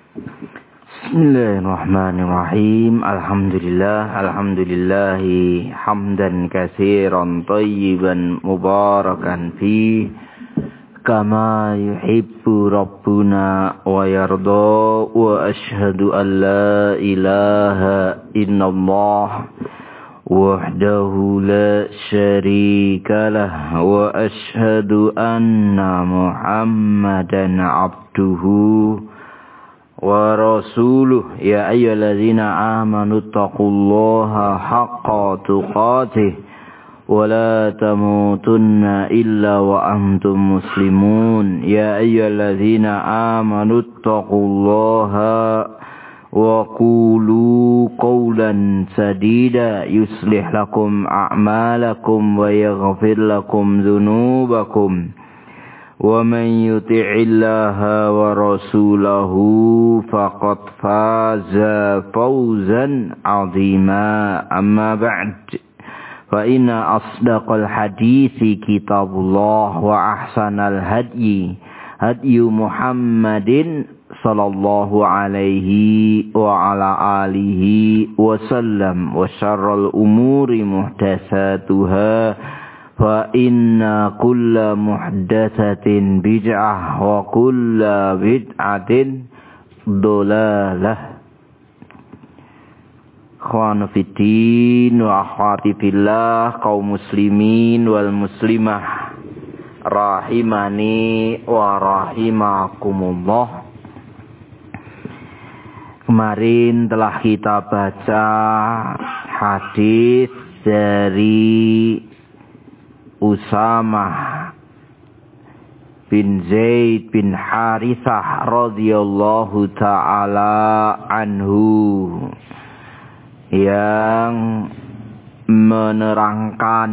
Bismillahirrahmanirrahim. Alhamdulillahi hamdan katsiran thayyiban mubarakan fi kama yuhibbu rabbuna wa yarda wa ashhadu an la ilaha illallah wahdahu la syarika lah wa ashhadu anna muhammadan abduhu wa rasuluh. Ya ayyuhalladzina amanu taqullaha haqqa tuqatih wa la tamutunna illa wa antum muslimun. Ya ayyuhalladzina amanu taqullaha wa qulu qawlan sadida yuslih lakum a'malakum wa yaghfir lakum dhunubakum. Wa man yuti'illaha wa rasulahu faqad faza fawzan 'azima. Amma ba'd, fa inna asdaqal hadithi kitabullah wa ahsanal hadyi hadyu Muhammadin sallallahu alaihi wa ala alihi wa sallam, wa syarrul umuri muhdatsatuha, fa inna kulla muhdatsatin bid'ah wa kulla bid'atin dhalalah. Ikhwanu fiddin wa akhwati fillah, kaum muslimin wal muslimah rahimani wa rahimakumullah. Kemarin telah kita baca hadis dari Usamah bin Zaid bin Harithah radhiyallahu ta'ala anhu, yang menerangkan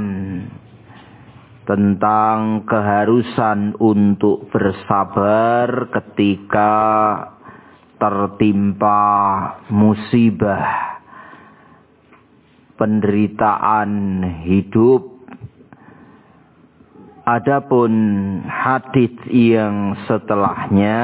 tentang keharusan untuk bersabar ketika tertimpa musibah, penderitaan hidup. Adapun hadis yang setelahnya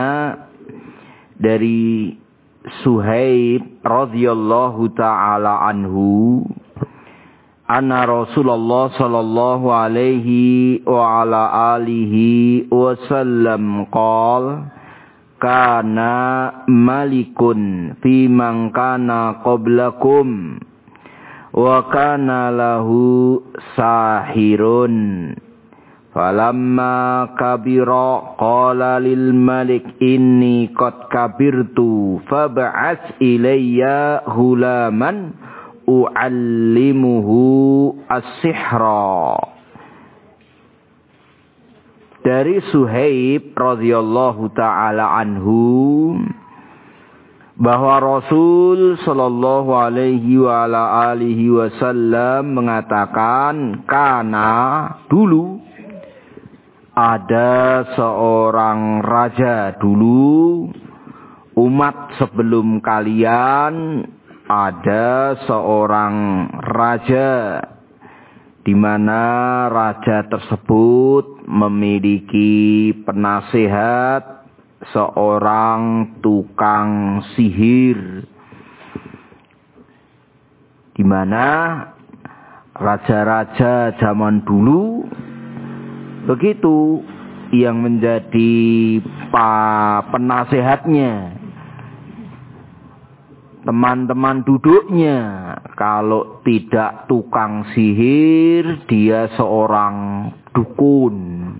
dari Suhaib radhiyallahu ta'ala anhu, anna Rasulullah sallallahu alaihi wa ala alihi wasallam qala kana malikun fi man kana qablakum wa kana lahu sahirun. Falamma kabira qala lil malik inni qad kabirtu fab'ats ilayya hulaman u'allimuhu as-sihra. Dari Suhaib radhiyallahu ta'ala anhu, bahwa Rasul sallallahu alaihi wa ala alihi wasallam mengatakan, kana, dulu ada seorang raja. Dulu umat sebelum kalian ada seorang raja, di mana raja tersebut memiliki penasehat, seorang tukang sihir, di mana raja-raja zaman dulu begitu yang menjadi penasehatnya, teman-teman duduknya. Kalau tidak tukang sihir, dia seorang dukun.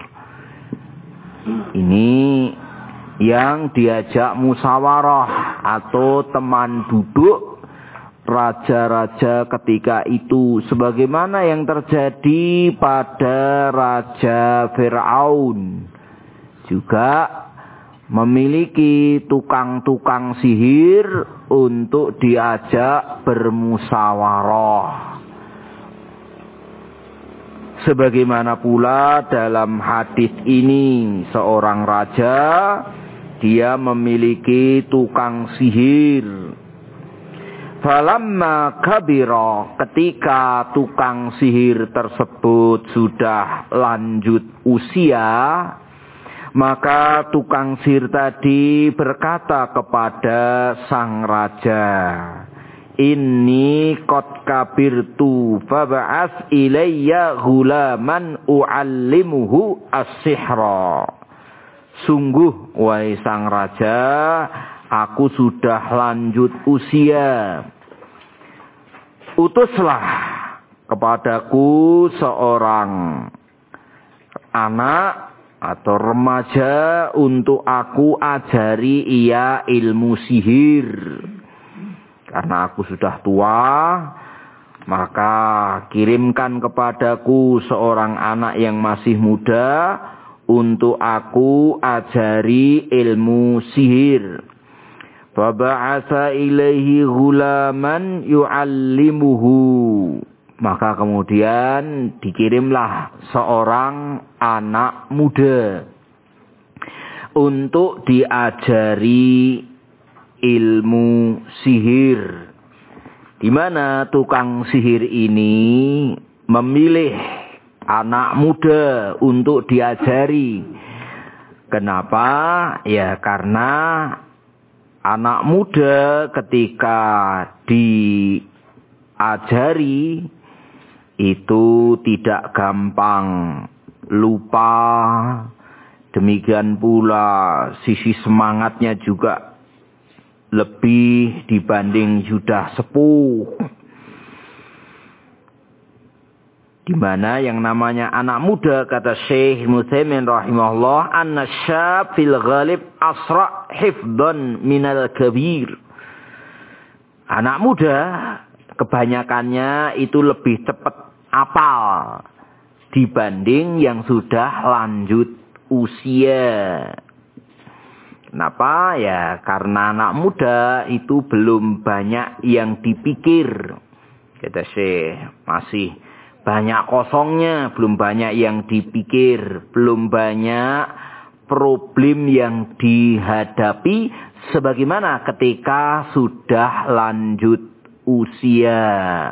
Ini yang diajak musyawarah atau teman duduk raja-raja ketika itu, sebagaimana yang terjadi pada Raja Fir'aun, juga memiliki tukang-tukang sihir untuk diajak bermusyawarah. Sebagaimana pula dalam hadis ini, seorang raja, dia memiliki tukang sihir. Falamma kabira, ketika tukang sihir tersebut sudah lanjut usia, Maka tukang sihir tadi berkata kepada sang raja, Inni qad kabirtu fab'ats ilayya ghulaman u'allimuhu as-sihra. Sungguh, wahai sang raja, aku sudah lanjut usia. Utuslah kepadaku seorang anak atau remaja untuk aku ajari ia ilmu sihir. Karena aku sudah tua, maka kirimkan kepadaku seorang anak yang masih muda untuk aku ajari ilmu sihir. Faba'atsa ilaihi ghulaman yu'allimuhu. Maka kemudian dikirimlah seorang anak muda untuk diajari ilmu sihir. Di mana tukang sihir ini memilih anak muda untuk diajari. Kenapa? Ya karena anak muda ketika diajari itu tidak gampang lupa. Demikian pula sisi semangatnya juga lebih dibanding sudah sepuh. Di mana yang namanya anak muda, kata Syekh Mutsaimin rahimahullah, annasyab fil ghalib asra hifdhan minal kabir. Anak muda kebanyakannya itu lebih cepat apal dibanding yang sudah lanjut usia. Kenapa? Ya karena anak muda itu belum banyak yang dipikir. Kata Syekh, masih banyak kosongnya, belum banyak yang dipikir, belum banyak problem yang dihadapi sebagaimana ketika sudah lanjut usia.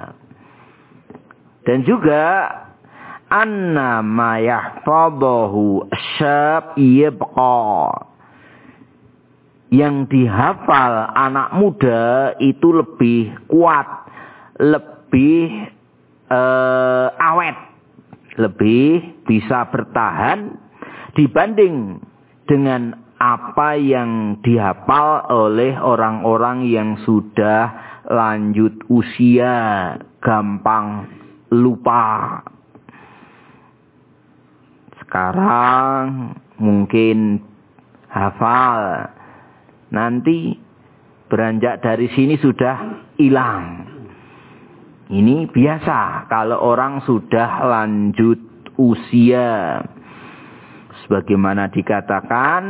Dan juga anna ma yahfadhahu syab yabqa. Yang dihafal anak muda itu lebih kuat, lebih awet, lebih bisa bertahan dibanding dengan apa yang dihafal oleh orang-orang yang sudah lanjut usia, gampang lupa. Sekarang mungkin hafal, nanti beranjak dari sini sudah hilang. Ini biasa kalau orang sudah lanjut usia. Sebagaimana dikatakan,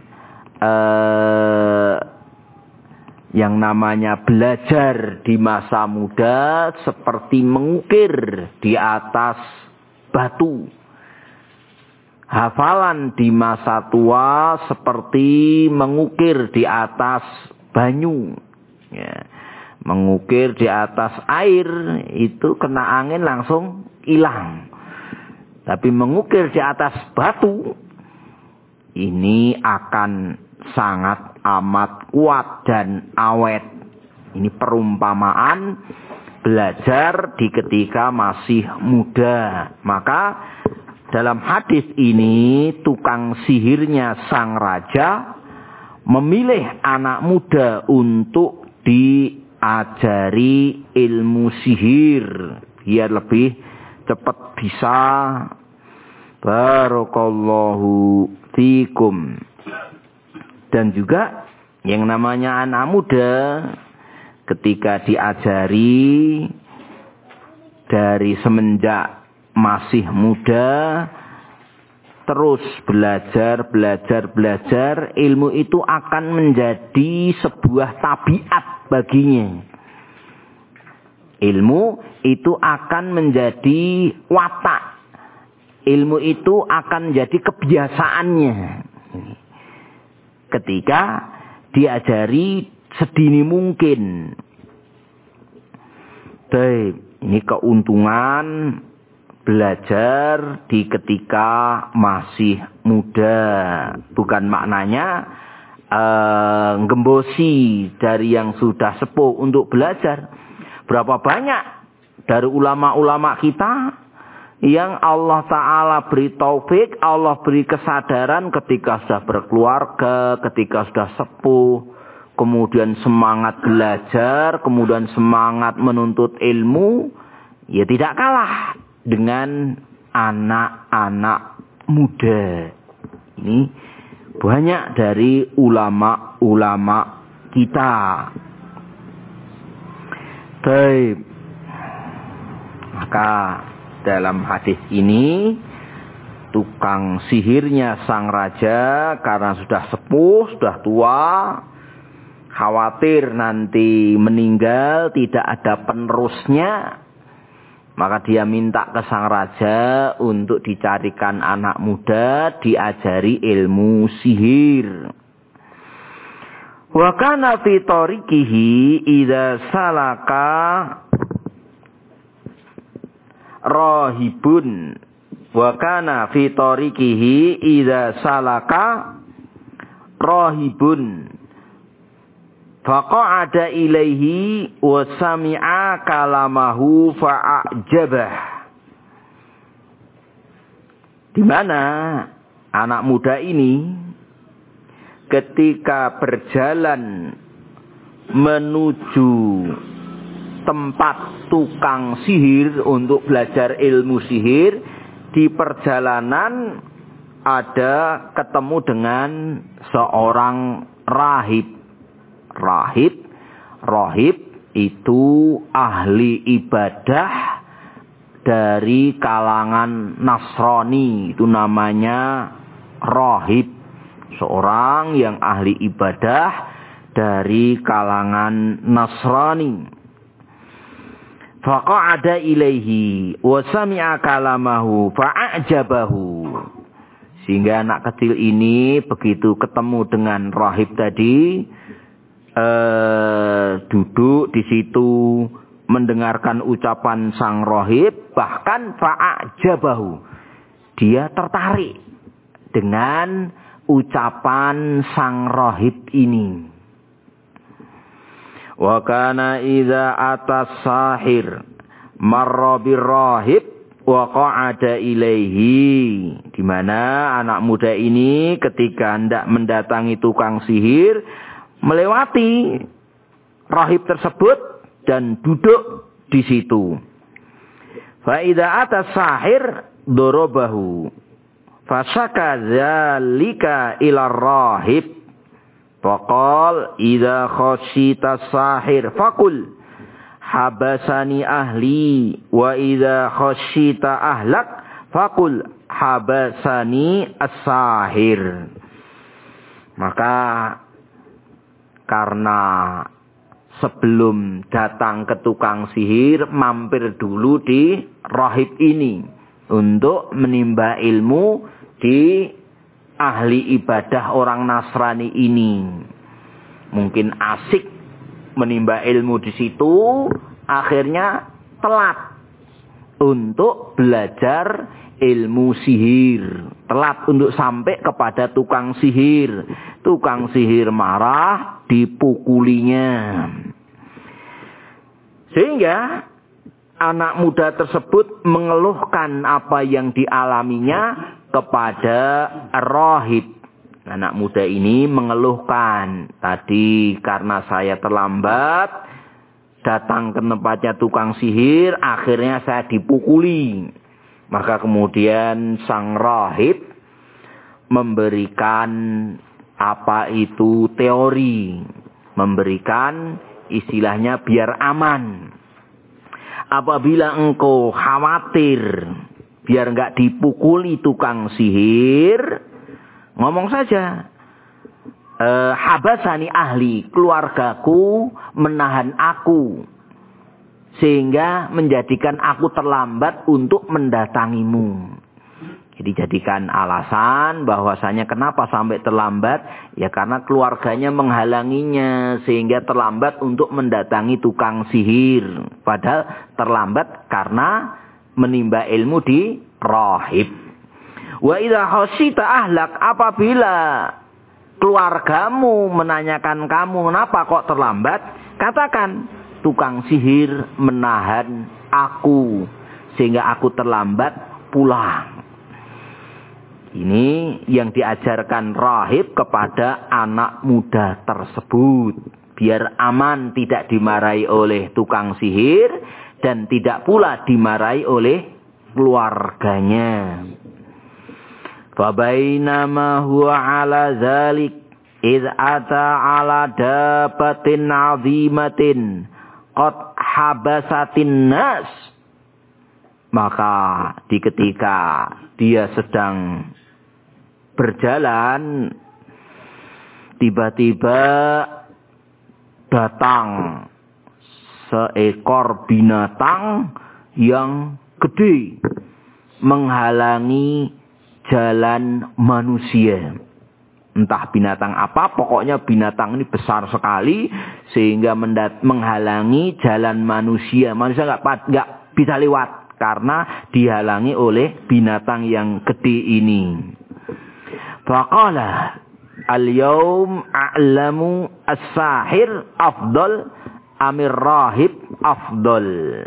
yang namanya belajar di masa muda seperti mengukir di atas batu. Hafalan di masa tua seperti mengukir di atas banyu. Ya. Mengukir di atas air itu kena angin langsung hilang. Tapi mengukir di atas batu ini akan sangat amat kuat dan awet. Ini perumpamaan belajar di ketika masih muda. Maka dalam hadis ini tukang sihirnya sang raja memilih anak muda untuk diajari ilmu sihir biar lebih cepat bisa. Barakallahu fikum. Dan juga yang namanya anak muda ketika diajari dari semenjak masih muda terus belajar, ilmu itu akan menjadi sebuah tabiat baginya. Ilmu itu akan menjadi watak. Ilmu itu akan menjadi kebiasaannya. Ketika diajari sedini mungkin. Baik, ini keuntungan belajar di ketika masih muda. Bukan maknanya gembosi dari yang sudah sepuh untuk belajar. Berapa banyak dari ulama-ulama kita yang Allah Ta'ala beri taufik, Allah beri kesadaran ketika sudah berkeluarga, ketika sudah sepuh, kemudian semangat belajar, kemudian semangat menuntut ilmu, ya tidak kalah dengan anak-anak muda. Ini banyak dari ulama-ulama kita. Baik. Maka dalam hadis ini tukang sihirnya sang raja karena sudah sepuh, sudah tua, khawatir nanti meninggal tidak ada penerusnya, maka dia minta ke sang raja untuk dicarikan anak muda diajari ilmu sihir. Wa kana fi tariqihi idza salaka rahibun. Wa kana fi tariqihi idza salaka rahibun. Faqa'ada ilaihi wa sami'a kalamahu fa'ajabah. Di mana anak muda ini ketika berjalan menuju tempat tukang sihir untuk belajar ilmu sihir, di perjalanan ada ketemu dengan seorang rahib. Rahib itu ahli ibadah dari kalangan Nasrani, itu namanya rahib. Seorang yang ahli ibadah dari kalangan Nasrani. Faqa'ada ilaihi wa sami'a kalamahu fa'ajabahu. Sehingga anak kecil ini begitu ketemu dengan rahib tadi, duduk di situ mendengarkan ucapan sang rahib, bahkan fa'ajabahu. Dia tertarik dengan ucapan sang rahib ini. Wa kana idza atas sahir marra birrahib wa qa'ada ilaihi. Di mana anak muda ini ketika hendak mendatangi tukang sihir melewati rahib tersebut dan duduk di situ. Fa idza atas sahir darabahu. Fasaka dzalika ila rahib. Faqal idza khasyita sahir faqul habasani ahli wa idza khasyita ahlak faqul habasani as-sahir. Maka karena sebelum datang ke tukang sihir mampir dulu di rahib ini untuk menimba ilmu di ahli ibadah orang Nasrani ini. Mungkin asik menimba ilmu di situ, akhirnya telat untuk belajar ilmu sihir. Telat untuk sampai kepada tukang sihir. Tukang sihir marah, dipukulinya. Sehingga anak muda tersebut mengeluhkan apa yang dialaminya kepada rahib. Anak muda ini mengeluhkan, tadi karena saya terlambat datang ke tempatnya tukang sihir, akhirnya saya dipukuli. Maka kemudian sang rahib memberikan apa itu teori, memberikan istilahnya biar aman. Apabila engkau khawatir biar enggak dipukuli tukang sihir, ngomong saja. Habasani ahli, keluargaku menahan aku. Sehingga menjadikan aku terlambat untuk mendatangimu. Jadi jadikan alasan bahwasanya kenapa sampai terlambat. Ya karena keluarganya menghalanginya. Sehingga terlambat untuk mendatangi tukang sihir. Padahal terlambat karena menimba ilmu di rahib. Wa idza khasita ahlak, apabila keluargamu menanyakan kamu kenapa kok terlambat, katakan tukang sihir menahan aku sehingga aku terlambat pulang. Ini yang diajarkan rahib kepada anak muda tersebut. Biar aman, tidak dimarahi oleh tukang sihir dan tidak pula dimarahi oleh keluarganya. Fabainama huwa ala zalik idh ata ala dabatin azimatin qad habasatin nas. Maka di ketika dia sedang berjalan, tiba-tiba datang seekor binatang yang gede menghalangi jalan manusia. Entah binatang apa, pokoknya binatang ini besar sekali sehingga menghalangi jalan manusia. Manusia nggak bisa lewat karena dihalangi oleh binatang yang gede ini. Faqala al-yawm a'lamu as-sahir afdal amir rahib afdal.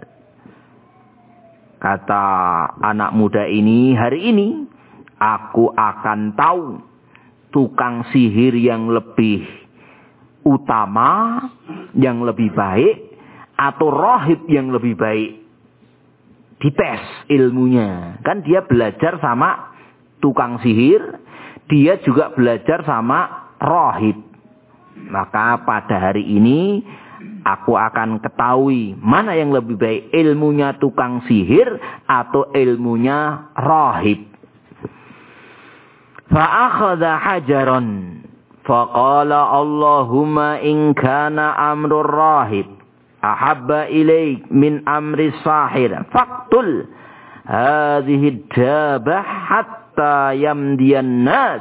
Kata anak muda ini, hari ini aku akan tahu tukang sihir yang lebih utama, yang lebih baik, atau rahib yang lebih baik. Dites ilmunya. Kan dia belajar sama tukang sihir, dia juga belajar sama rahib. Maka pada hari ini aku akan ketahui mana yang lebih baik, ilmunya tukang sihir atau ilmunya rahib. Fa'akhadha hajaran faqala Allahumma in kana amrur rahib ahabba ilaik min amri sahir faqtul hadhihi dabah hatta yamdiyan nas.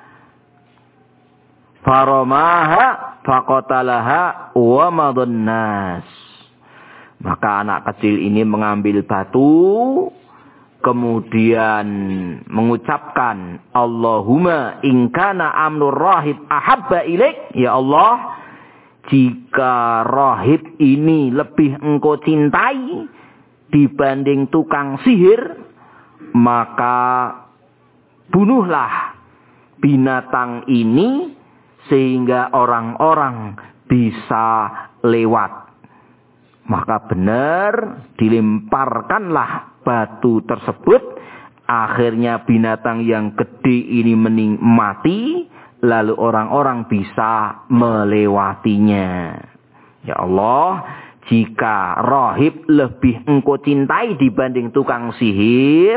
Faramaha faqatalaha wa madun nas. Maka anak kecil ini mengambil batu, kemudian mengucapkan Allahumma in kana amrur rahib ahabba ilaik, ya Allah, jika rahib ini lebih engkau cintai dibanding tukang sihir, maka bunuhlah binatang ini sehingga orang-orang bisa lewat. Maka benar dilemparkanlah batu tersebut. Akhirnya binatang yang gede ini mati. Lalu orang-orang bisa melewatinya. Ya Allah, jika rahib lebih engkau cintai dibanding tukang sihir,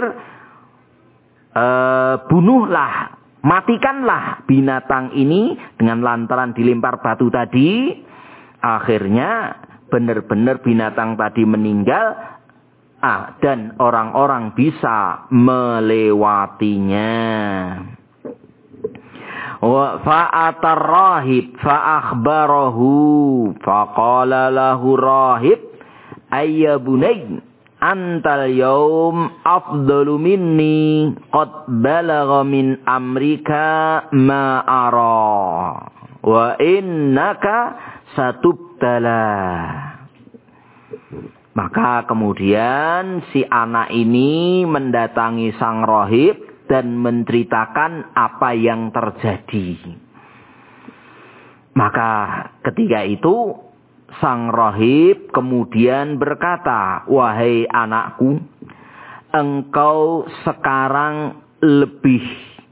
bunuhlah, matikanlah binatang ini dengan lantaran dilempar batu tadi. Akhirnya benar-benar binatang tadi meninggal, dan orang-orang bisa melewatinya. Fa'atar rahib fa'akhbarahu faqala lahu rahib ayya bunay antal yawm afdalu minni qad balagha min amrika ma ara wa innaka satubtala. Maka kemudian si anak ini mendatangi sang rahib dan menceritakan apa yang terjadi. Maka ketika itu sang rahib kemudian berkata, wahai anakku, engkau sekarang lebih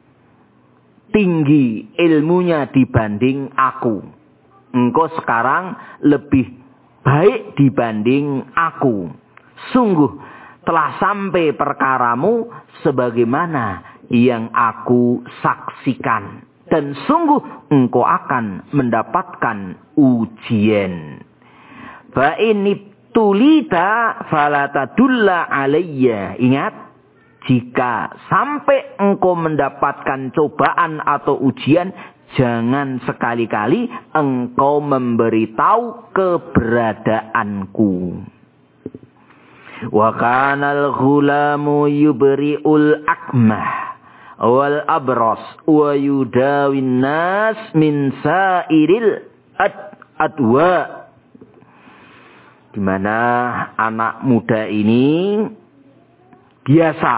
tinggi ilmunya dibanding aku. Engkau sekarang lebih baik dibanding aku. Sungguh telah sampai perkaramu sebagaimana yang aku saksikan. Dan sungguh engkau akan mendapatkan ujian. Fa inibtulita falatadulla alayya. Ingat, jika sampai engkau mendapatkan cobaan atau ujian, jangan sekali-kali engkau memberitahu keberadaanku. Wa kana al-ghulamu yubri'ul akmah wal abras wa yudawin nas min sairil adwa. Di mana anak muda ini biasa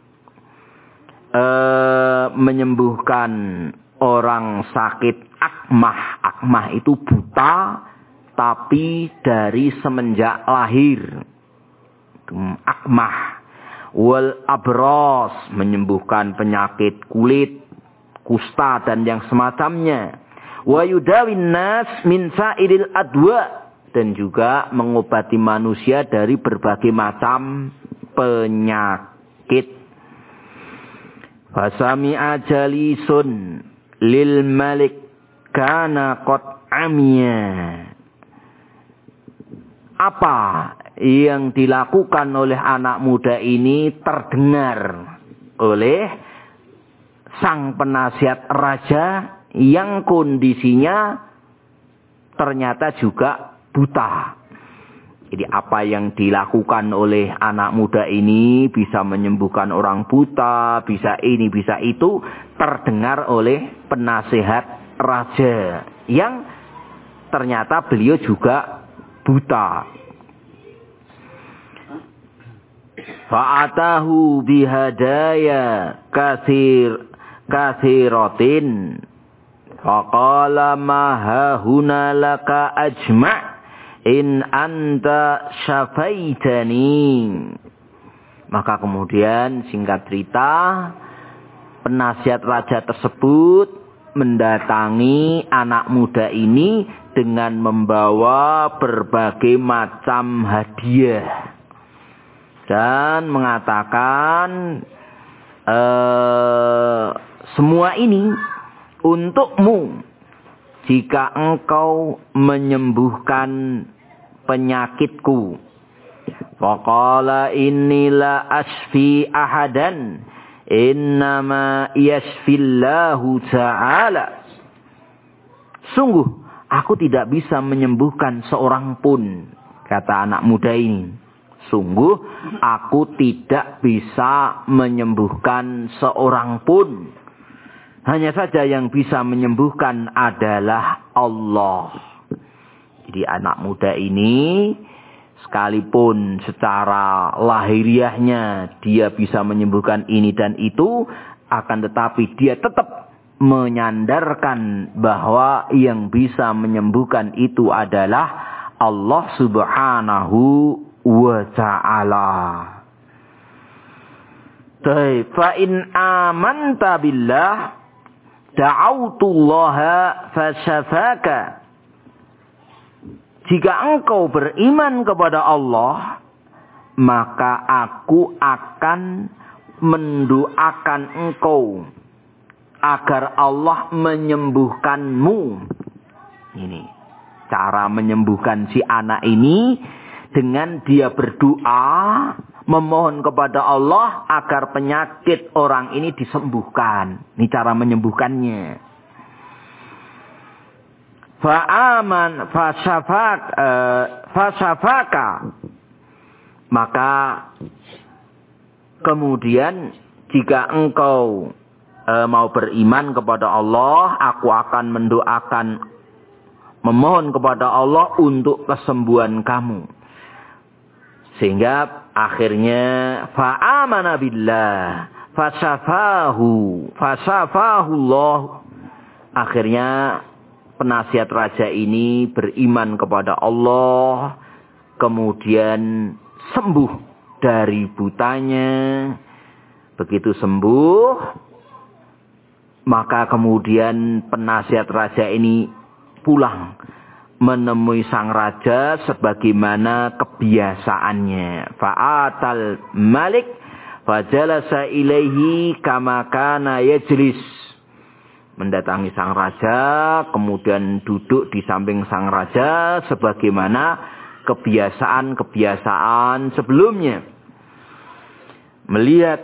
menyembuhkan orang sakit akmah. Akmah itu buta, tapi dari semenjak lahir. Akmah. Wal abros, menyembuhkan penyakit kulit, kusta dan yang semacamnya. Wa yudawin nas min sairil adwa, dan juga mengobati manusia dari berbagai macam penyakit. Fasami'a jalisun lil malik kana qad amiya. Apa yang dilakukan oleh anak muda ini terdengar oleh sang penasihat raja yang kondisinya ternyata juga buta. Jadi apa yang dilakukan oleh anak muda ini bisa menyembuhkan orang buta, bisa ini, bisa itu, terdengar oleh penasihat raja yang ternyata beliau juga buta. Fa'atahu bihadaya kathiratin. Faqala ma hahuna laka ajma' in anta syafaitani. Maka kemudian singkat cerita, penasihat raja tersebut mendatangi anak muda ini dengan membawa berbagai macam hadiah dan mengatakan semua ini untukmu jika engkau menyembuhkan penyakitku. Faqala inni la asfi ahadan innama yasfillahu ta'ala. Sungguh aku tidak bisa menyembuhkan seorang pun, kata anak muda ini. Sungguh aku tidak bisa menyembuhkan seorang pun. Hanya saja yang bisa menyembuhkan adalah Allah. Jadi anak muda ini sekalipun secara lahiriahnya dia bisa menyembuhkan ini dan itu, akan tetapi dia tetap menyandarkan bahwa yang bisa menyembuhkan itu adalah Allah Subhanahu wa ta'ala. Fa in amanta billah da'autullaha fasyafaka. Jika engkau beriman kepada Allah, maka aku akan mendoakan engkau agar Allah menyembuhkanmu. Ini cara menyembuhkan si anak ini, dengan dia berdoa memohon kepada Allah agar penyakit orang ini disembuhkan. Ini cara menyembuhkannya. Fa'aman fasyafaka. Maka kemudian jika engkau mau beriman kepada Allah, aku akan mendoakan, memohon kepada Allah untuk kesembuhan kamu. Sehingga akhirnya fa'amana billah fasyafahu Allah. Akhirnya penasihat raja ini beriman kepada Allah, kemudian sembuh dari butanya. Begitu sembuh, maka kemudian penasihat raja ini pulang menemui sang raja sebagaimana kebiasaannya. Fa'atal malik fajalasa ilaihi kama kana yajlis. Mendatangi sang raja, kemudian duduk di samping sang raja sebagaimana kebiasaan-kebiasaan sebelumnya. Melihat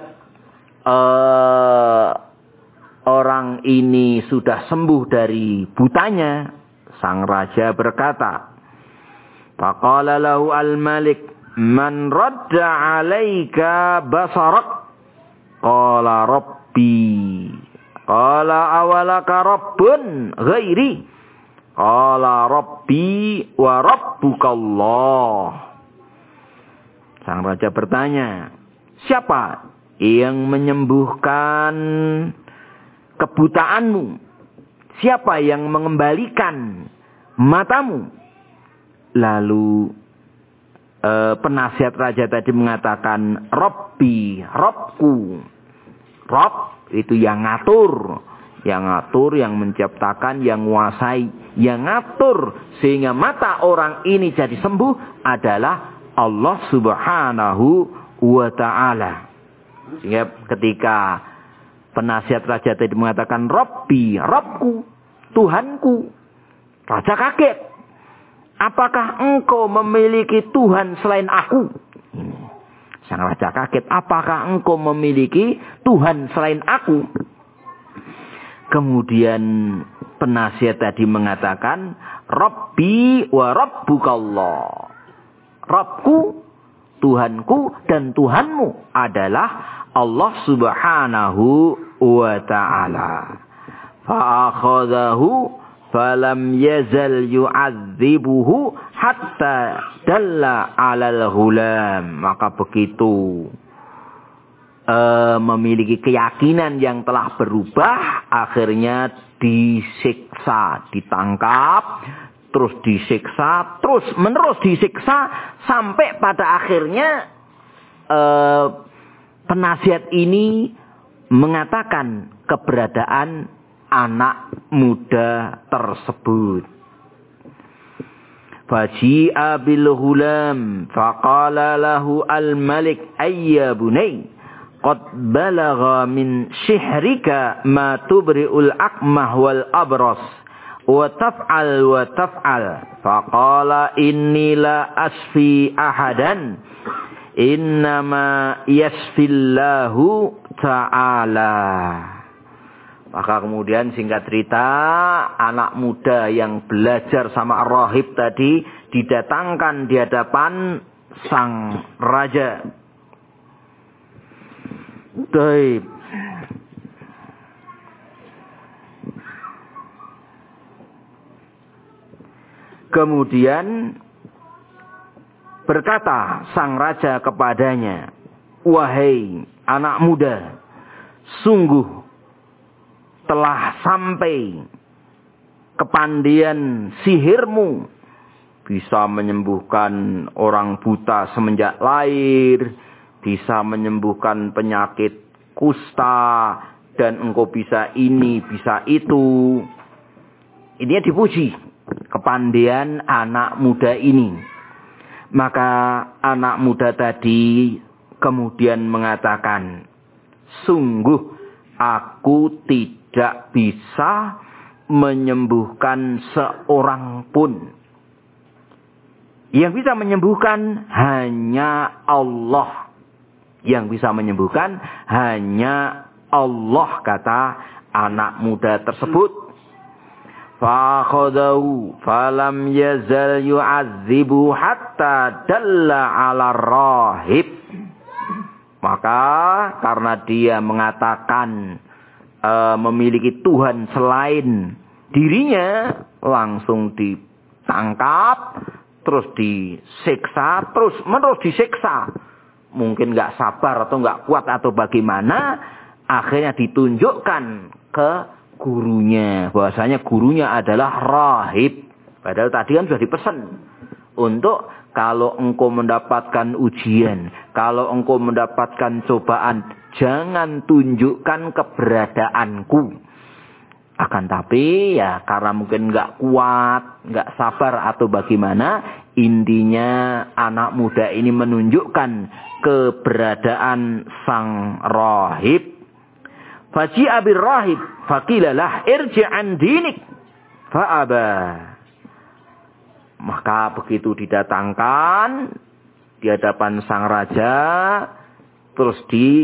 orang ini sudah sembuh dari butanya, sang raja berkata, faqala lahu al-malik, man radda 'alaika basarak? Qala rabbi. Qala awalaka rabbun ghairi? Qala rabbi wa rabbukallah. Sang raja bertanya, siapa yang menyembuhkan kebutaanmu? Siapa yang mengembalikan matamu? Lalu penasihat raja tadi mengatakan, Rabbi, Rabbku. Rabb itu yang ngatur. Yang ngatur, yang menciptakan, yang menguasai. Yang ngatur sehingga mata orang ini jadi sembuh adalah Allah Subhanahu wa ta'ala. Sehingga ketika penasihat raja tadi mengatakan Rabbi, Rabbku, Tuhanku, raja kaget. Apakah engkau memiliki Tuhan selain aku? Sang raja kaget. Apakah engkau memiliki Tuhan selain aku? Kemudian penasihat tadi mengatakan Rabbi wa rabbukallah. Rabbku, Tuhanku dan Tuhanmu adalah Allah Subhanahu wa ta'ala. Fa'akhadahu falam yazal yu'adzibuhu hatta dalla 'alal ghulam. Maka begitu memiliki keyakinan yang telah berubah, akhirnya disiksa, ditangkap, terus disiksa, terus menerus disiksa, sampai pada akhirnya penasihat ini mengatakan keberadaan anak muda tersebut. Faji'a bil ghulam faqala lahu al-malik ayya bunay qad balagha min sihrika ma tubri'ul akmah wal abras wa taf'al faqala inni la asfi ahadan innama yasfillahu ta'ala. Maka kemudian singkat cerita, anak muda yang belajar sama rahib tadi didatangkan di hadapan sang raja. Baik. Kemudian berkata sang raja kepadanya, wahai anak muda, sungguh telah sampai kepandaian sihirmu, bisa menyembuhkan orang buta semenjak lahir, bisa menyembuhkan penyakit kusta, dan engkau bisa ini, bisa itu. Ini dipuji kepandaian anak muda ini. Maka anak muda tadi kemudian mengatakan, sungguh aku tidak bisa menyembuhkan seorang pun. Yang bisa menyembuhkan hanya Allah. Yang bisa menyembuhkan hanya Allah, kata anak muda tersebut. Fa'akhadahu falam yazal yu'adzibu hatta dalla 'ala rahib. Maka karena dia mengatakan memiliki Tuhan selain dirinya, langsung ditangkap, terus disiksa, terus menerus disiksa. Mungkin nggak sabar atau nggak kuat atau bagaimana, akhirnya ditunjukkan ke gurunya, bahwasanya gurunya adalah rahib. Padahal tadi kan sudah dipesan untuk kalau engkau mendapatkan ujian, kalau engkau mendapatkan cobaan, jangan tunjukkan keberadaanku. Akan tapi ya karena mungkin nggak kuat, nggak sabar atau bagaimana, intinya anak muda ini menunjukkan keberadaan sang rahib. Faji'a bir rahib faqilalah irji'an dinik fa'aba. Maka begitu didatangkan di hadapan sang raja, terus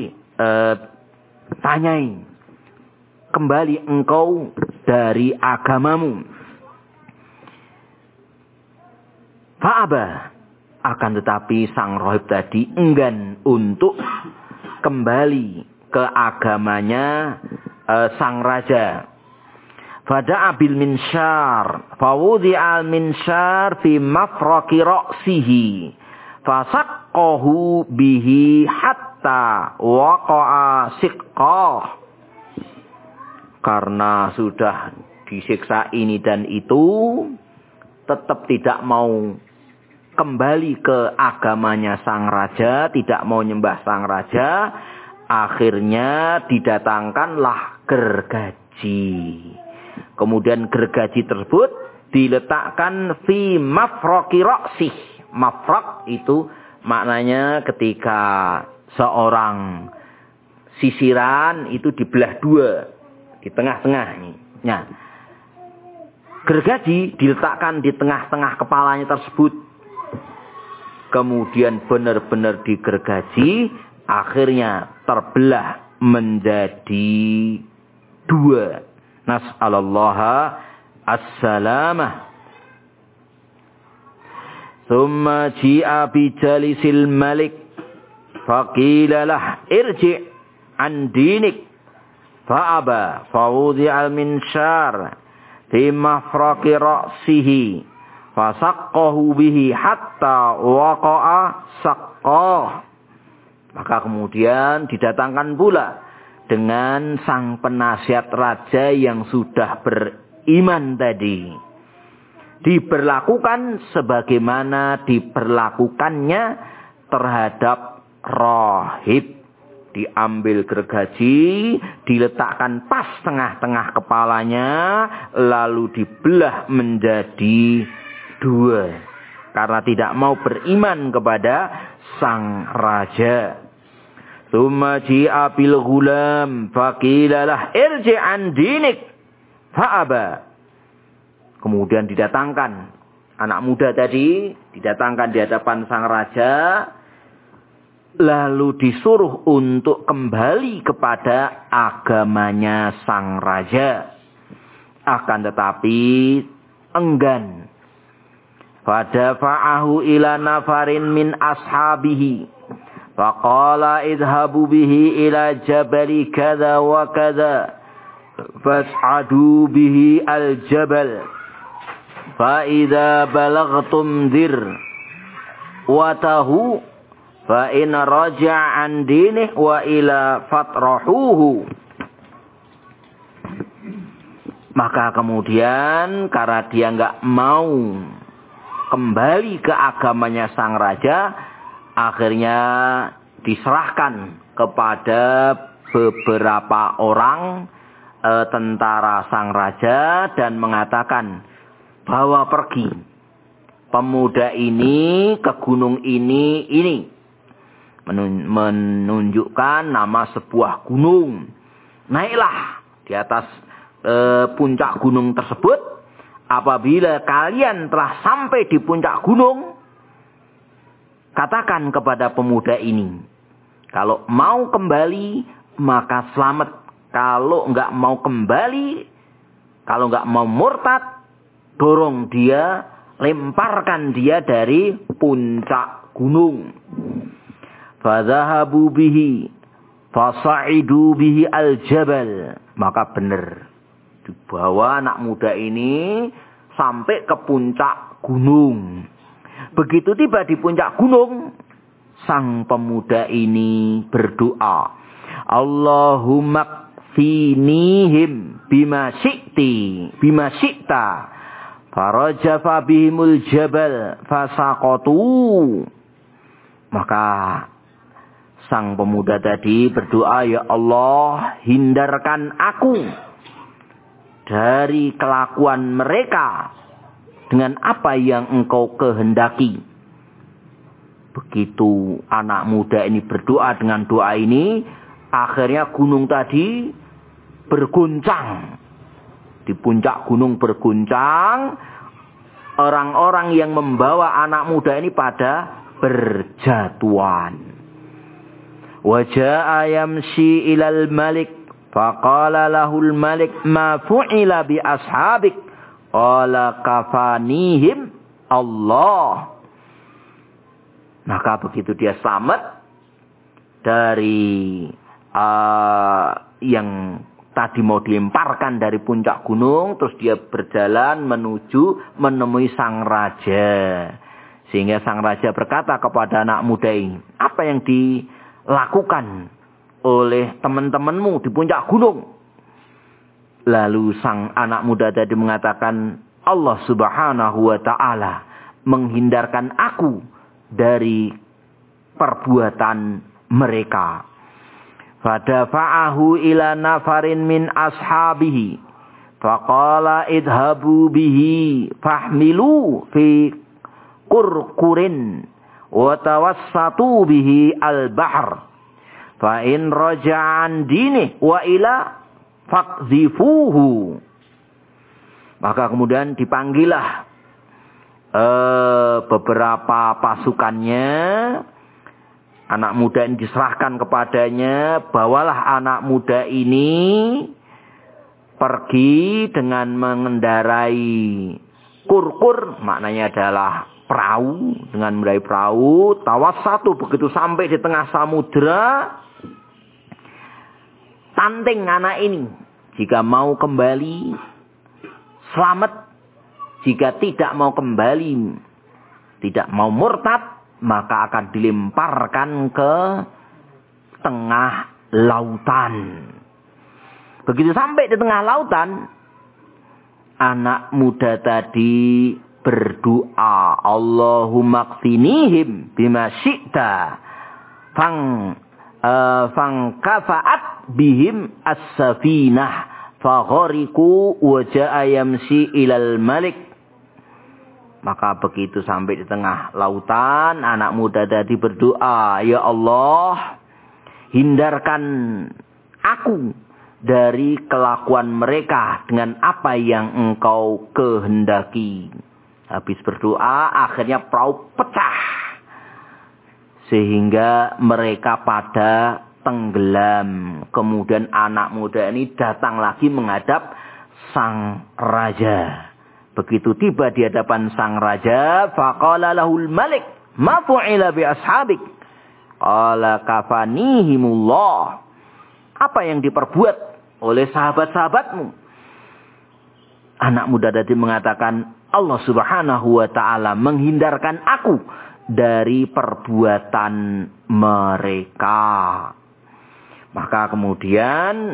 ditanyai, kembali engkau dari agamamu. Fa'aba. Akan tetapi sang rohib tadi enggan untuk kembali ke agamanya sang raja. Fada'a bil minsyar, fawudi'al minsyar fi mafraqi ra'sihi, fasaqqahu bihi hatta waqa'a siqqah. Karena sudah disiksa ini dan itu, tetap tidak mau kembali ke agamanya sang raja, tidak mau nyembah sang raja. Akhirnya didatangkanlah gergaji. Kemudian gergaji tersebut diletakkan fi mafraqi ra'sih. Mafraq itu maknanya ketika seorang sisiran itu dibelah dua. Di tengah-tengah ini. Nah, gergaji diletakkan di tengah-tengah kepalanya tersebut. Kemudian benar-benar digergaji. Akhirnya terbelah menjadi dua. Nas'alallaha as-salamah. Thumma ji'a bijalisil malik. Faqila lah irji' an dinik. Fa'aba. Fawudi'al minsyar. Fi mafraqi ra'sihi. Fasaqqahu bihi hatta waqa'a saqqah. Maka kemudian didatangkan pula dengan sang penasihat raja yang sudah beriman tadi. Diberlakukan sebagaimana diperlakukannya terhadap rohib. Diambil gergaji, diletakkan pas tengah-tengah kepalanya, lalu dibelah menjadi dua. Karena tidak mau beriman kepada sang raja. Tsumma ji'a bil ghulam faqila lah irji' an dinik fa'aba. Kemudian didatangkan anak muda tadi, didatangkan di hadapan sang raja, lalu disuruh untuk kembali kepada agamanya sang raja. Akan tetapi enggan. Fadafa'ahu ila nafarin min ashabihi. Faqala idhabu bihi ila jabali kada wa kada. Fas'adu bihi al-jabal. Fa'idha balagtum dir. Watahu. Fa'in raja'an dinih wa ila fatrahuhu. Maka kemudian karena dia enggak mau kembali ke agamanya sang raja, akhirnya diserahkan kepada beberapa orang tentara sang raja dan mengatakan, bawa pergi pemuda ini ke gunung ini. Menunjukkan nama sebuah gunung. Naiklah di atas puncak gunung tersebut. Apabila kalian telah sampai di puncak gunung, katakan kepada pemuda ini, kalau mau kembali maka selamat. Kalau enggak mau kembali, kalau enggak mau murtad, dorong dia, lemparkan dia dari puncak gunung. Fadhahabu bihi fasa'idu bihi al-jabal. Maka benar, dibawa anak muda ini sampai ke puncak gunung. Begitu tiba di puncak gunung, sang pemuda ini berdoa, Allahumma kfinihim bima syi'ta. Farajafa bihimul jabal fasaqatu. Maka sang pemuda tadi berdoa, ya Allah, hindarkan aku dari kelakuan mereka dengan apa yang engkau kehendaki. Begitu anak muda ini berdoa dengan doa ini, akhirnya gunung tadi berguncang. Di puncak gunung berguncang, orang-orang yang membawa anak muda ini pada berjatuhan. Waja'a yamshi ilal malik. Faqala lahul malik ma fu'ila bi ashabik. Qala kafanihim Allah. Maka begitu dia selamat dari yang tadi mau dilemparkan dari puncak gunung, terus dia berjalan menemui sang raja. Sehingga sang raja berkata kepada anak muda ini, apa yang dilakukan oleh teman-temanmu di puncak gunung? Lalu sang anak muda tadi mengatakan, Allah subhanahu wa ta'ala menghindarkan aku dari perbuatan mereka. Fadafa'ahu ila nafarin min ashabihi. Faqala idhabu bihi fahmilu fi kurkurin. Wa tawassatu bihi al-bahr. Fa in raja'an dinih wa ila faqzifuhu. Maka kemudian dipanggillah beberapa pasukannya. Anak muda ini diserahkan kepadanya. Bawalah anak muda ini pergi dengan mengendarai kurkur. Maknanya adalah perahu. Dengan mengendarai perahu. Tawassatu, begitu sampai di tengah samudera. Tanting anak ini. Jika mau kembali, selamat. Jika tidak mau kembali, tidak mau murtad, maka akan dilemparkan ke tengah lautan. Begitu sampai di tengah lautan, anak muda tadi berdoa, Allahumma kfinihim bima syi'ta fangkafa'at bihim as-safinah faghariku wa ja'a yamsi ilal malik. Maka begitu sampai di tengah lautan, anak muda tadi berdoa, ya Allah, hindarkan aku dari kelakuan mereka dengan apa yang Engkau kehendaki. Habis berdoa, akhirnya perahu pecah. Sehingga mereka pada tenggelam. Kemudian anak muda ini datang lagi menghadap sang raja. Begitu tiba di hadapan sang raja, faqala lahul malik, ma fu'ila bi ashabik? Qala kafanihimullah. Apa yang diperbuat oleh sahabat-sahabatmu? Anak muda tadi mengatakan, Allah subhanahu wa ta'ala menghindarkan aku dari perbuatan mereka. Maka kemudian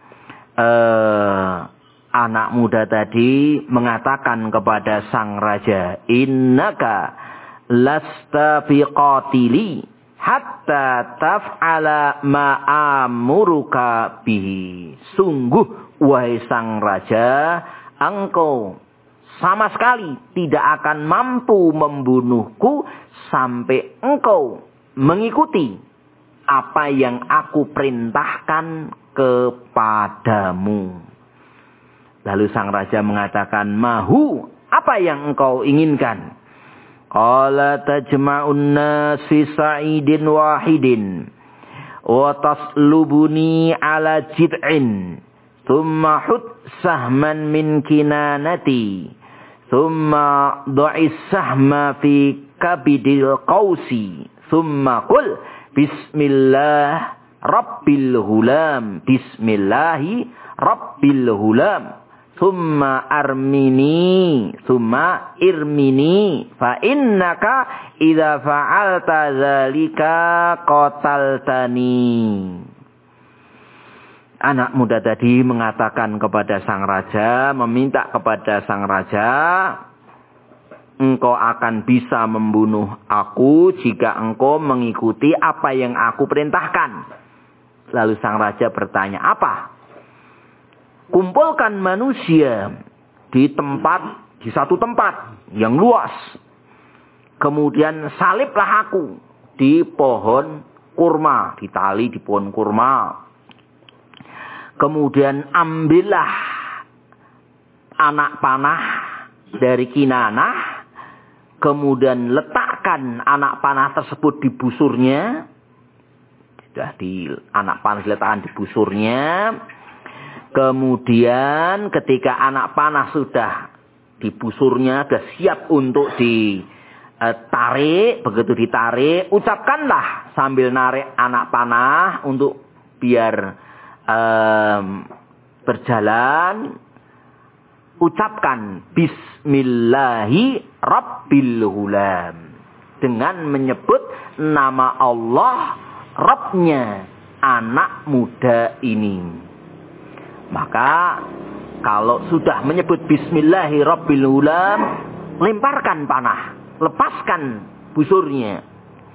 anak muda tadi mengatakan kepada sang raja, innaka lasta fi qatili hatta taf'ala ma'amuruka bihi. Sungguh wahai sang raja, engkau sama sekali tidak akan mampu membunuhku sampai engkau mengikuti apa yang aku perintahkan kepadamu. Lalu sang raja mengatakan, mahu, apa yang engkau inginkan? Qala tajma'un nas fi sa'idin wahidin wa taslubuni ala jid'in thumma hud sahman min kinanati thumma du'is sahma fi kabidil qausi thumma qul bismillah rabbil hulam bismillahi rabbil hulam Summa irmini fa innaka idza fa'alta dzalika qataltani. Anak muda tadi mengatakan kepada sang raja, meminta kepada sang raja, engkau akan bisa membunuh aku jika engkau mengikuti apa yang aku perintahkan. Lalu sang raja bertanya, apa? Kumpulkan manusia di satu tempat yang luas. Kemudian saliblah aku di pohon kurma, ditali di pohon kurma. Kemudian ambillah anak panah dari Kinanah. Kemudian letakkan anak panah tersebut di busurnya. Sudah anak panah diletakkan di busurnya. Kemudian ketika anak panah sudah di busurnya, sudah siap untuk tarik, begitu ditarik, ucapkanlah sambil narik anak panah untuk biar berjalan. Ucapkan Bismillahi Rabbil Ghulam. Dengan menyebut nama Allah, Rabbnya anak muda ini. Maka kalau sudah menyebut Bismillahi Rabbil Ghulam, lemparkan panah, lepaskan busurnya.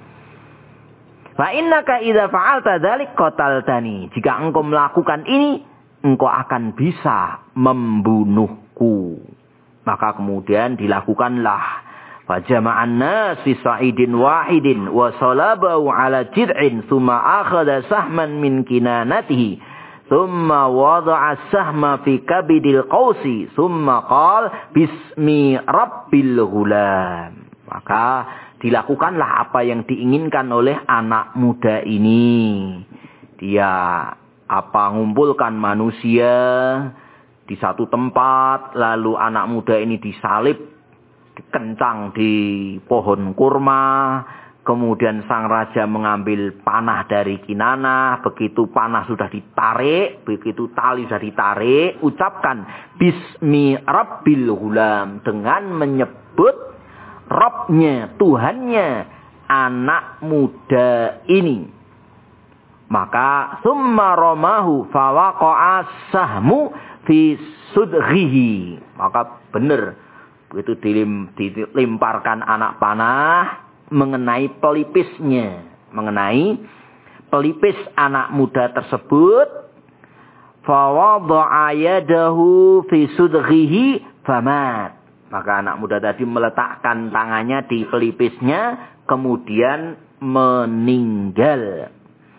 Fa innaka idza fa'alta dzalik qataltani. Jika engkau melakukan ini, engkau akan bisa membunuhku. Maka kemudian dilakukanlah. Fajama'an nas fi sa'idin wahidin wa salabahu ala jid'in thumma akhadha sahman min kinanatihi thumma wada'a sahma fi kabidil qausi thumma qala bismi rabbil ghulam. Maka dilakukanlah apa yang diinginkan oleh anak muda ini. Dia ngumpulkan manusia di satu tempat, lalu anak muda ini disalib, dikencang di pohon kurma, kemudian sang raja mengambil panah dari kinanah, begitu panah sudah ditarik, begitu tali sudah ditarik, ucapkan Bismi Rabbil Ghulam, dengan menyebut Rabbnya, Tuhannya anak muda ini. Maka summa ramahu fawaqa'a sahmu fi sudghihi. Maka benar begitu dilemparkan anak panah mengenai pelipisnya, mengenai pelipis anak muda tersebut. Fawada'a yadahu fi sudghihi famat. Maka anak muda tadi meletakkan tangannya di pelipisnya, kemudian meninggal.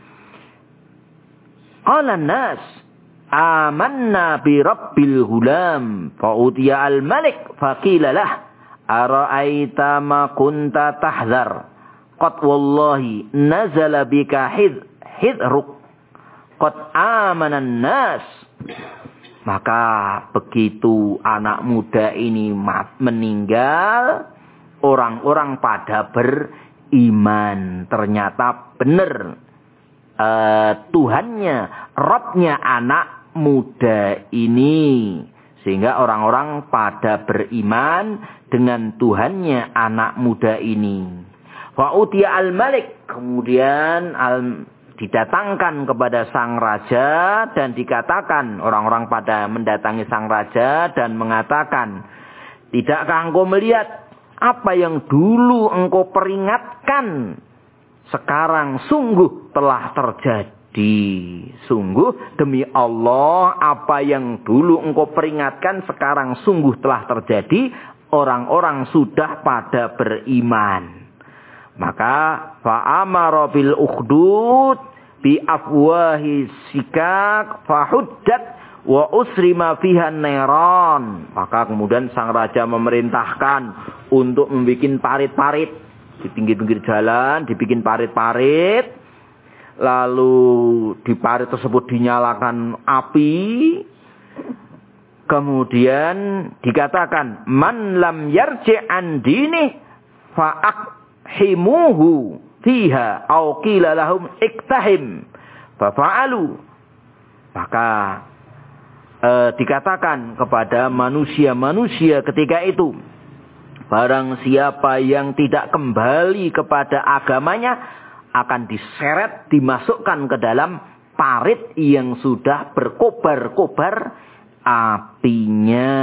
Qala an-nas amanna bi rabbil ghulam fa'utiya al-malik faqila lah ara'aita ma kunta tahzar qad wallahi nazala bika hidruk qad amana an-nas. Maka begitu anak muda ini meninggal, orang-orang pada beriman. Ternyata benar Tuhannya, Rabbnya anak muda ini. Sehingga orang-orang pada beriman dengan Tuhannya anak muda ini. Fa'utiya al-malik. Kemudian didatangkan kepada sang raja dan dikatakan, orang-orang pada mendatangi sang raja dan mengatakan, tidakkah engkau melihat apa yang dulu engkau peringatkan sekarang sungguh telah terjadi. Sungguh demi Allah, apa yang dulu engkau peringatkan sekarang sungguh telah terjadi. Orang-orang sudah pada beriman. Maka fa'amara bil ukhdud bi afwahi sikak fahuddat wa usrima fiha nairan. Maka kemudian sang raja memerintahkan untuk membuat parit-parit di pinggir-pinggir jalan, dibikin parit-parit, lalu di parit tersebut dinyalakan api. Kemudian dikatakan man lam yarji an dini fa'akhimuhu fiha au qila lahum iktahim fafa'alu. Maka dikatakan kepada manusia-manusia ketika itu, barang siapa yang tidak kembali kepada agamanya akan diseret, dimasukkan ke dalam parit yang sudah berkobar-kobar apinya.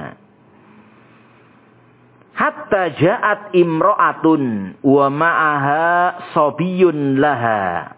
Hatta ja'at imra'atun wa ma'aha sabiyun laha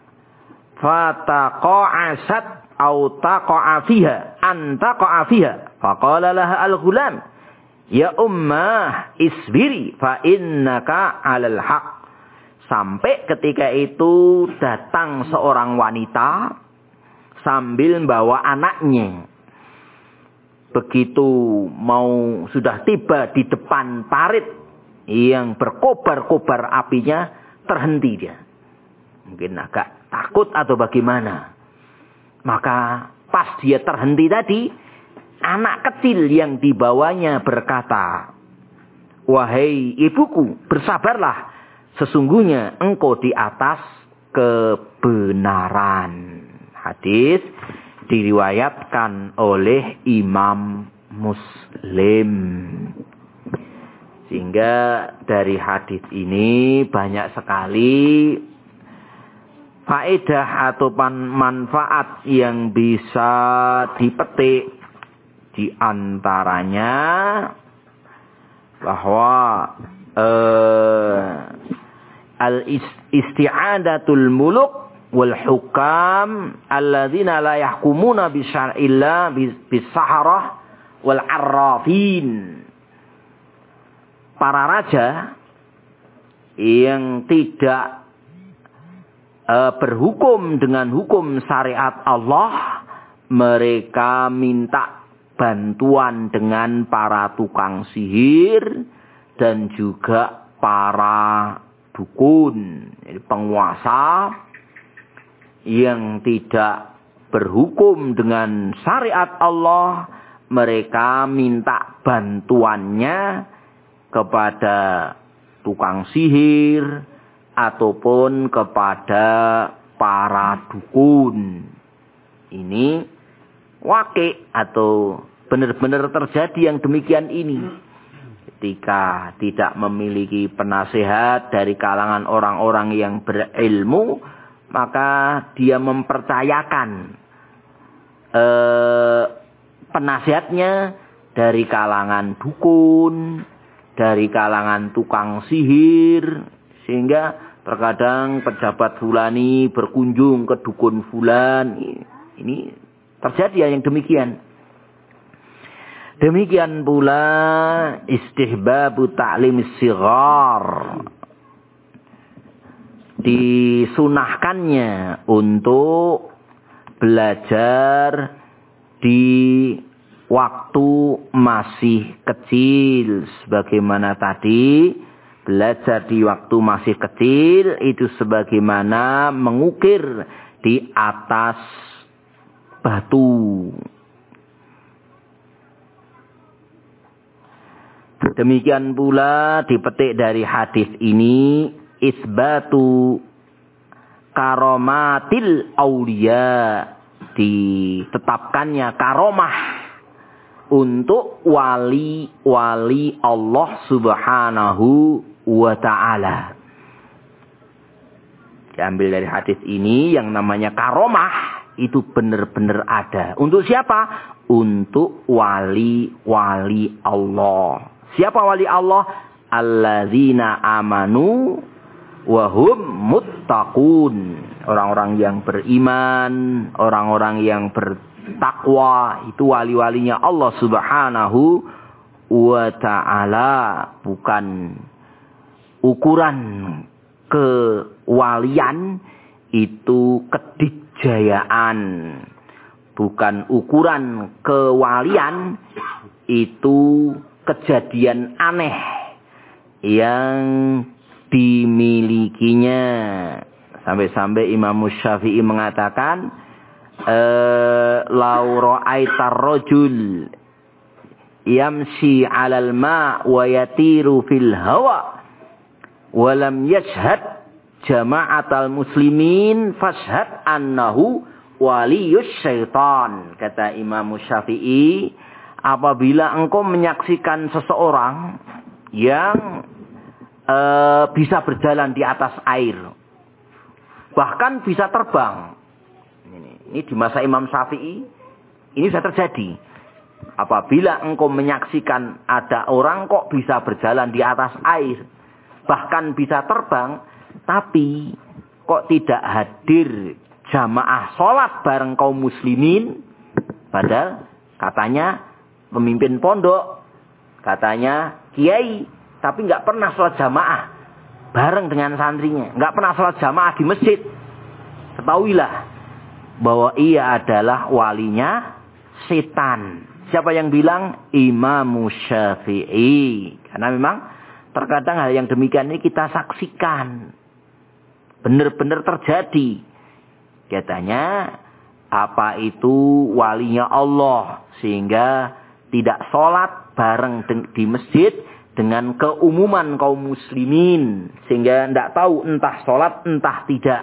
fataqa'asat au taqa'a fiha antaqa'a fiha faqala laha al-ghulam ya ummah isbiri fa innaka 'alal haq. Sampai ketika itu datang seorang wanita sambil membawa anaknya. Begitu mau sudah tiba di depan parit yang berkobar-kobar apinya, terhenti dia. Mungkin agak takut atau bagaimana. Maka pas dia terhenti tadi, anak kecil yang dibawanya berkata, wahai ibuku, bersabarlah, sesungguhnya engkau di atas kebenaran. Hadis diriwayatkan oleh Imam Muslim. Sehingga dari hadis ini banyak sekali faedah atau manfaat yang bisa dipetik. Di antaranya bahwa al-isti'adatul muluk wal hukam alladzina la yahkumuna bi syar'illah bis saharah wal arrafin. Para raja yang tidak berhukum dengan hukum syariat Allah, mereka minta bantuan dengan para tukang sihir dan juga para dukun, jadi penguasa yang tidak berhukum dengan syariat Allah. Mereka minta bantuannya kepada tukang sihir ataupun kepada para dukun. Ini waqi' atau benar-benar terjadi yang demikian ini. Ketika tidak memiliki penasehat dari kalangan orang-orang yang berilmu, maka dia mempercayakan penasehatnya dari kalangan dukun, dari kalangan tukang sihir, sehingga terkadang pejabat fulani berkunjung ke dukun fulan. Ini terjadi yang demikian. Demikian pula istihbabu ta'lim sighar. Disunahkannya untuk belajar di waktu masih kecil. Sebagaimana tadi, belajar di waktu masih kecil itu sebagaimana mengukir di atas batu. Demikian pula dipetik dari hadis ini isbatu karomatil aulia, ditetapkannya karomah untuk wali-wali Allah Subhanahu wa ta'ala. Diambil dari hadis ini yang namanya karomah itu benar-benar ada. Untuk siapa? Untuk wali-wali Allah. Siapa wali Allah? Alladzina amanu wahum muttaqun. Orang-orang yang beriman, orang-orang yang bertakwa, itu wali-walinya Allah Subhanahu wa ta'ala. Bukan ukuran kewalian itu kedikjayaan. Bukan ukuran kewalian itu kejadian aneh yang dimilikinya. Sampai-sampai Imam Syafi'i mengatakan, lau ra'aitar rajul yamshi 'alal ma' wa yatiru fil hawa wa lam yashhad jama'atal muslimin fashhad annahu waliyus syaitan. Kata Imam Syafi'i, apabila engkau menyaksikan seseorang yang bisa berjalan di atas air, bahkan bisa terbang. Ini di masa Imam Syafi'i, ini sudah terjadi. Apabila engkau menyaksikan ada orang kok bisa berjalan di atas air, bahkan bisa terbang, tapi kok tidak hadir jamaah sholat bareng kaum muslimin, padahal katanya pemimpin pondok, katanya kiai, tapi nggak pernah sholat jamaah bareng dengan santrinya, nggak pernah sholat jamaah di masjid. Ketahuilah bahwa ia adalah walinya setan. Siapa yang bilang? Imam Syafi'i. Karena memang terkadang hal yang demikian ini kita saksikan, benar-benar terjadi. Katanya apa itu walinya Allah, sehingga tidak sholat bareng di masjid dengan keumuman kaum muslimin, sehingga tidak tahu entah sholat entah tidak.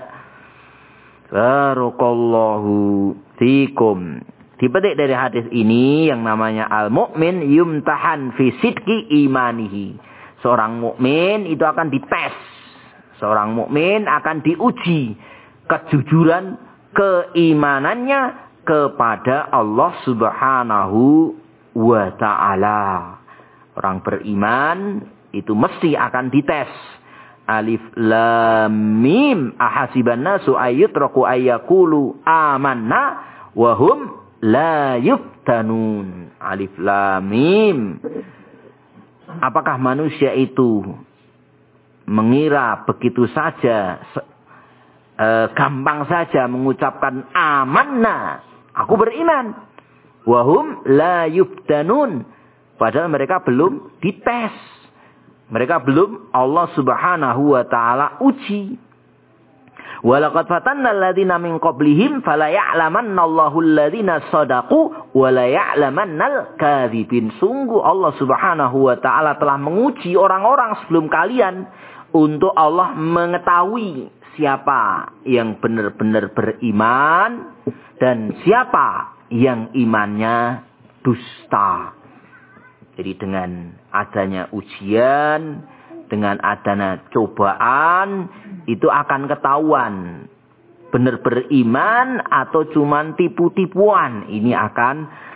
Barakallahu fikum. Dipetik dari hadis ini yang namanya al-mu'min yumtahan fi sidqi imanihi. Seorang mukmin itu akan dites. Seorang mukmin akan diuji kejujuran keimanannya kepada Allah Subhanahu wa ta'ala. Orang beriman itu mesti akan dites. Alif lam mim ahasiban nasu ayyutraku ayyakulu amanna wa hum la yuftanun. Alif lam mim. Apakah manusia itu mengira begitu saja gampang saja mengucapkan amanna, aku beriman, wa hum la yuftanun, padahal mereka belum dites. Mereka belum Allah Subhanahu wa taala uji. Walaqad fatanna alladziina min qablihim fala ya'lamanna Allahu alladziina shadaqu wa la ya'lamannal kadzibin. Sungguh Allah Subhanahu wa taala telah menguji orang-orang sebelum kalian untuk Allah mengetahui siapa yang benar-benar beriman dan siapa yang imannya dusta. Jadi dengan adanya ujian, dengan adanya cobaan, itu akan ketahuan benar beriman atau cuman tipu-tipuan. Ini akan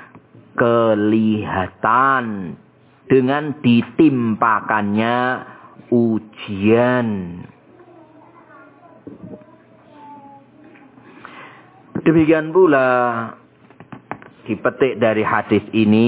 kelihatan dengan ditimpakannya ujian. Demikian pula dipetik dari hadis ini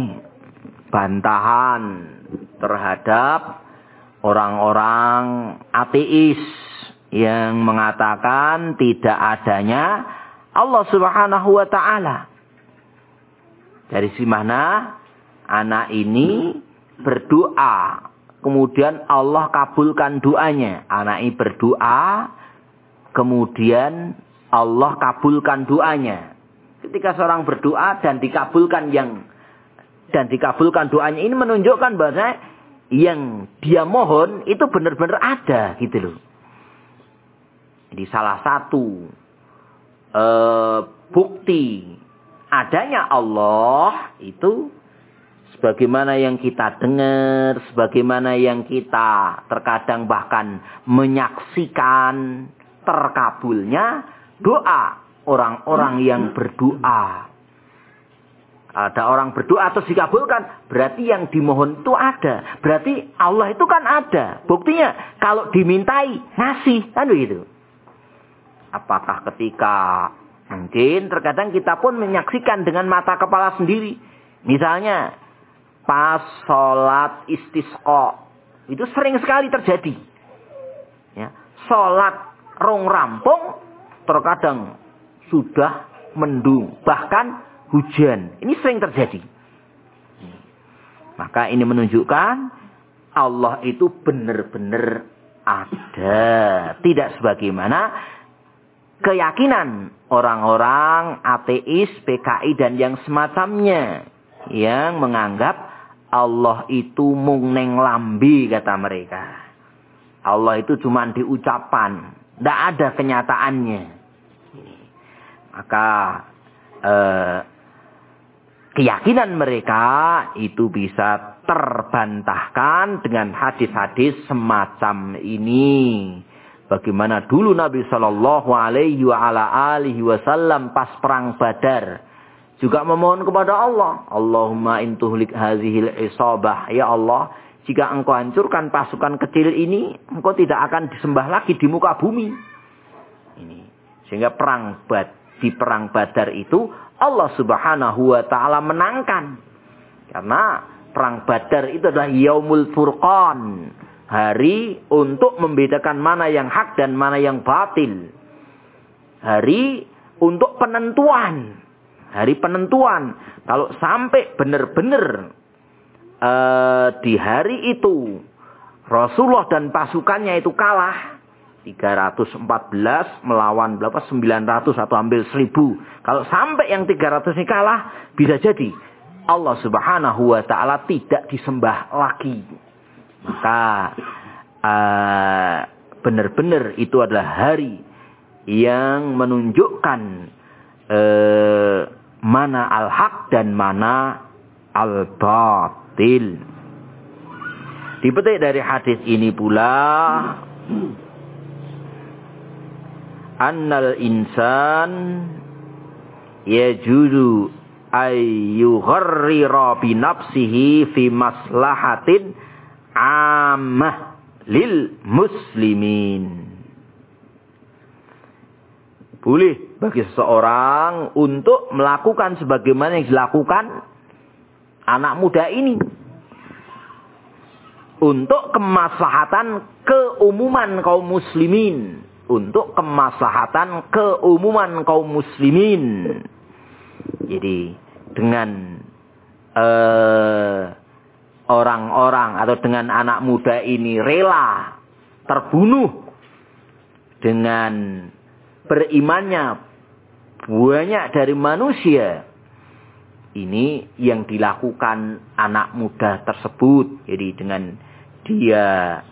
bantahan terhadap orang-orang ateis yang mengatakan tidak adanya Allah Subhanahu wa taala. Dari si mana anak ini berdoa, kemudian Allah kabulkan doanya. Anak ini berdoa, kemudian Allah kabulkan doanya. Ketika seorang berdoa dan dikabulkan doanya, ini menunjukkan bahwa yang dia mohon itu benar-benar ada gitu loh. Jadi salah satu bukti adanya Allah itu sebagaimana yang kita dengar, sebagaimana yang kita terkadang bahkan menyaksikan terkabulnya doa orang-orang yang berdoa. Ada orang berdoa terus dikabulkan, berarti yang dimohon itu ada. Berarti Allah itu kan ada. Buktinya kalau dimintai ngasih, kan begitu. Apakah ketika mungkin terkadang kita pun menyaksikan dengan mata kepala sendiri. Misalnya pas sholat istisqa, itu sering sekali terjadi. Ya, sholat rong rampung, terkadang sudah mendung, bahkan hujan. Ini sering terjadi. Maka ini menunjukkan Allah itu benar-benar ada. Tidak sebagaimana keyakinan orang-orang ateis, PKI dan yang semacamnya. Yang menganggap Allah itu mung neng lambi, kata mereka. Allah itu cuma diucapan. Tidak ada kenyataannya. Maka keyakinan mereka itu bisa terbantahkan dengan hadis-hadis semacam ini. Bagaimana dulu Nabi Shallallahu Alaihi Wasallam pas perang Badar juga memohon kepada Allah, Allahumma intuhlik hazihil isabah, ya Allah, jika engkau hancurkan pasukan kecil ini, engkau tidak akan disembah lagi di muka bumi. Ini sehingga di perang Badar itu Allah Subhanahu wa taala menangkan. Karena perang Badar itu adalah Yaumul Furqan, hari untuk membedakan mana yang hak dan mana yang batil. Hari untuk penentuan. Hari penentuan. Kalau sampai benar-benar di hari itu Rasulullah dan pasukannya itu kalah, 314 melawan berapa? 900 atau hampir 1000. Kalau sampai yang 300 ini kalah, bisa jadi Allah Subhanahu wa taala tidak disembah lagi. Maka benar-benar itu adalah hari yang menunjukkan mana al-haq dan mana al-batil. Dipetik dari hadis ini pula, annal insan yajudu ayyugharrira bi nafsihi fi maslahatin ammah lil muslimin. Boleh bagi seseorang untuk melakukan sebagaimana yang dilakukan anak muda ini, untuk kemaslahatan keumuman kaum muslimin. Untuk kemaslahatan keumuman kaum muslimin. Jadi dengan orang-orang atau dengan anak muda ini rela terbunuh dengan berimannya banyak dari manusia. Ini yang dilakukan anak muda tersebut. Jadi dengan dia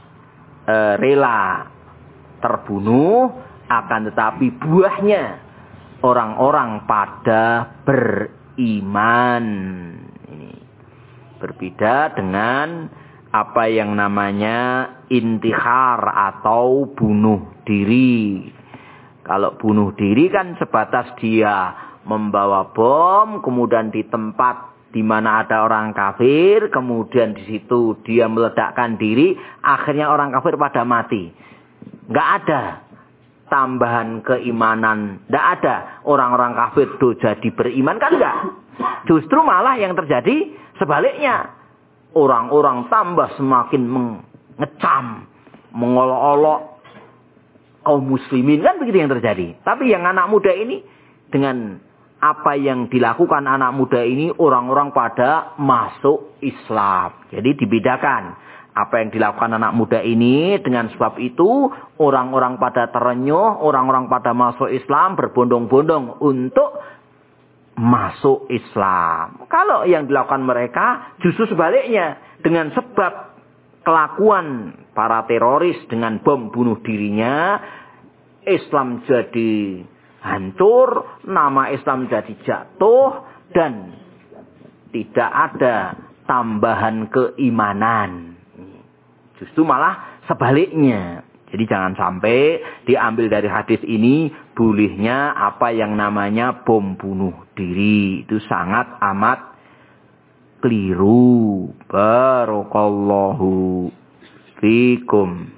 rela terbunuh, akan tetapi buahnya orang-orang pada beriman. Ini berbeda dengan apa yang namanya intihar atau bunuh diri. Kalau bunuh diri kan sebatas dia membawa bom, kemudian di tempat di mana ada orang kafir, kemudian di situ dia meledakkan diri, akhirnya orang kafir pada mati. Nggak ada tambahan keimanan, nggak ada orang-orang kafir do jadi beriman, kan nggak. Justru malah yang terjadi sebaliknya, orang-orang tambah semakin mengecam, mengolok-olok kaum muslimin, kan begitu yang terjadi. Tapi yang anak muda ini, dengan apa yang dilakukan anak muda ini, orang-orang pada masuk Islam. Jadi dibedakan apa yang dilakukan anak muda ini, dengan sebab itu orang-orang pada terenyuh, orang-orang pada masuk Islam, berbondong-bondong untuk masuk Islam. Kalau yang dilakukan mereka justru sebaliknya, dengan sebab kelakuan para teroris dengan bom bunuh dirinya, Islam jadi hancur, nama Islam jadi jatuh, dan tidak ada tambahan keimanan. Justru malah sebaliknya. Jadi jangan sampai diambil dari hadis ini bolehnya apa yang namanya bom bunuh diri. Itu sangat amat keliru. Barakallahu fikum.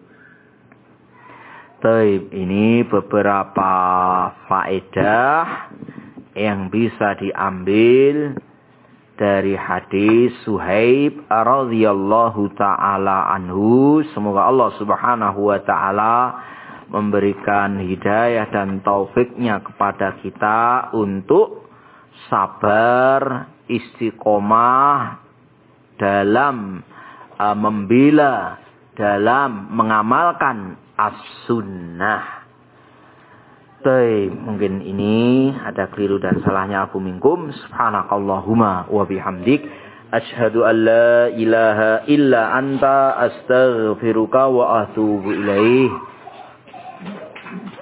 Taib, ini beberapa faedah yang bisa diambil dari hadis Suhaib radhiyallahu ta'ala anhu. Semoga Allah subhanahu wa ta'ala memberikan hidayah dan taufiknya kepada kita untuk sabar, istiqomah dalam membela, dalam mengamalkan as-sunnah. Baik, mungkin ini ada keliru dan salahnya aku minkum. Subhanakallahumma wa bihamdik, asyhadu an la ilaha illa anta, astaghfiruka wa atubu ilaih.